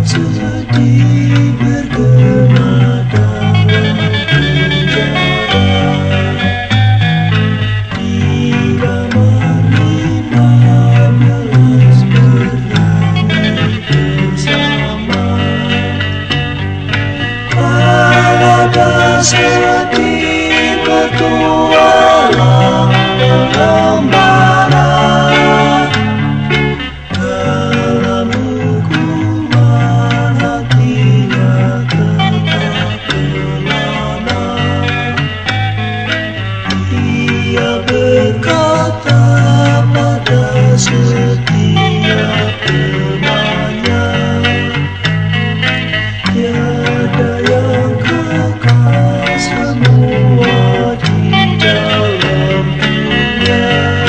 sedih bergema dalam penjara. Di kamar 15 bernyanyi bersama. Pada sedih bertualang mengembara. Dalam hukuman hatinya tetap belana. Ia berkata pada setiap temannya, tiada yang kekal, semua di dalam dunia.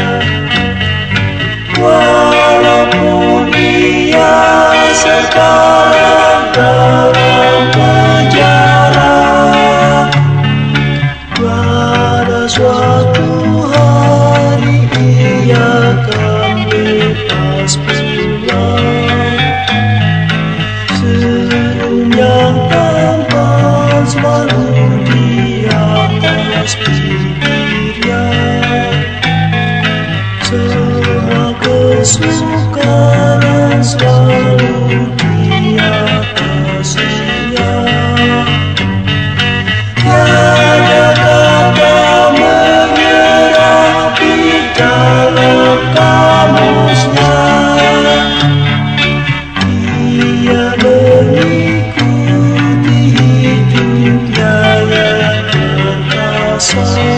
Walaupun ia sekarang dalam penjara, pada suatu hari ia akan bebas pulang. Senyum yang tampan selalu di atas bibirnya. Semua kesukaran selalu di atasnya. Tiada kata menyerah di dalam kamusnya. Ia mengikuti hidupnya yang perkasa.